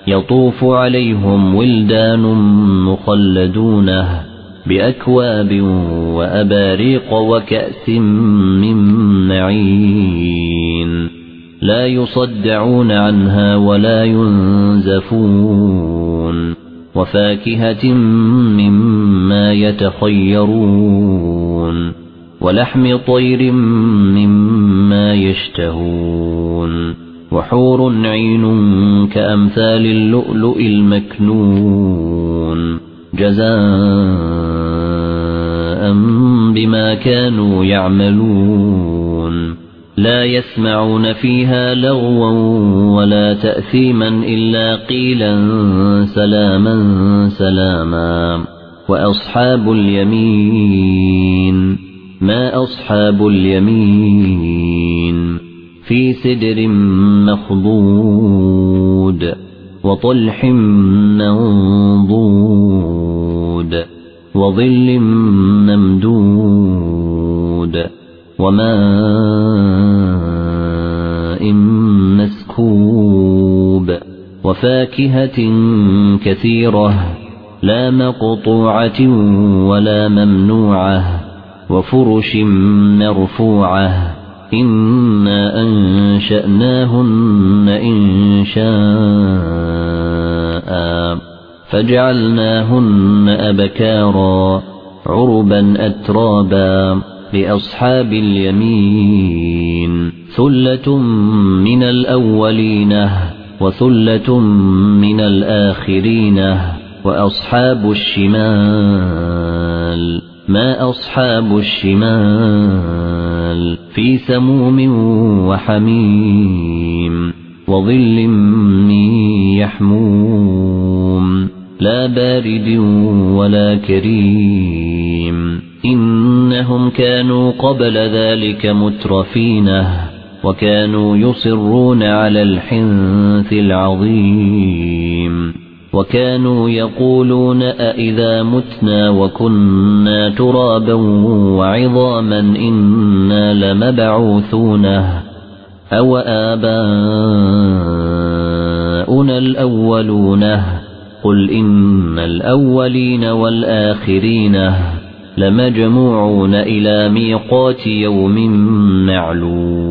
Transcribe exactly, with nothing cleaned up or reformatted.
يطوف عليهم ولدان مخلدون بأكواب وأباريق وكأس من معين لا يصدعون عنها ولا ينزفون وفاكهة مما يتخيرون ولحم طير مما يشتهون وحور عين كأمثال اللؤلؤ المكنون جزاء بما كانوا يعملون لا يسمعون فيها لغوا ولا تأثيما إلا قيلا سلاما سلاما وأصحاب اليمين ما أصحاب اليمين في سدر مخضود وطلح منضود وظل ممدود وماء مسكوب وفاكهة كثيرة لا مقطوعة ولا ممنوعة وفرش مرفوعة إنا أنشأناهن إنشاء فجعلناهن أبكارا عربا أترابا لأصحاب اليمين ثلة من الأولين وثلة من الآخرين وأصحاب الشمال ما أصحاب الشمال في سموم وحميم وظل من يحموم لا بارد ولا كريم إنهم كانوا قبل ذلك مترفينه وكانوا يصرون على الحنث العظيم وكانوا يقولون أئذا متنا وكنا ترابا وعظاما إنا لمبعوثون أو آباؤنا الأولون قل إن الأولين والآخرين لمجموعون إلى ميقات يوم معلوم